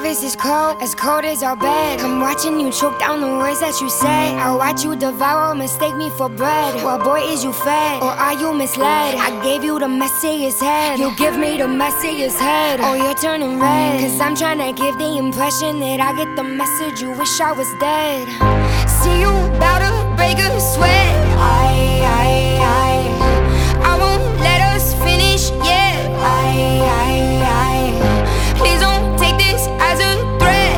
surface is cold as our bed. I'm watching you choke down the words that you say. I watch you devour, mistake me for bread. Well, boy, is you fed, or are you misled? I gave you the messiest head, you give me the messiest head. Oh, you're turning red, cause I'm trying to give the impression that I get the message, you wish I was dead. See you about to break a sweat. I won't let us finish yet. Please don't take this as a threat.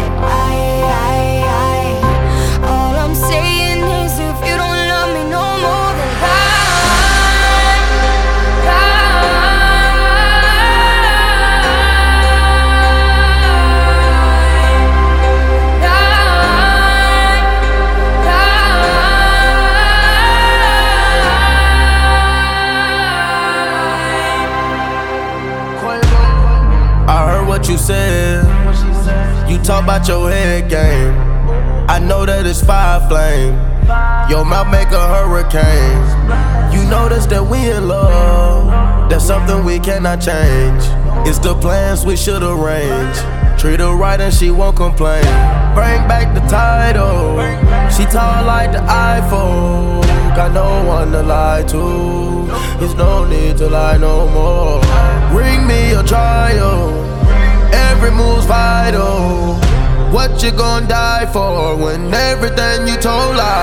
All I'm saying is if you don't love me no more, then what you said. You talk about your head game. I know that it's fire flame. Your mouth make a hurricane. You notice that we in love. That's something we cannot change. It's the plans we should arrange. Treat her right and she won't complain. Bring back the title. She tall like the Eiffel. Got no one to lie to. There's no need to lie no more. Bring me your trial. Every move's vital. What you gon' die for when everything you told lies?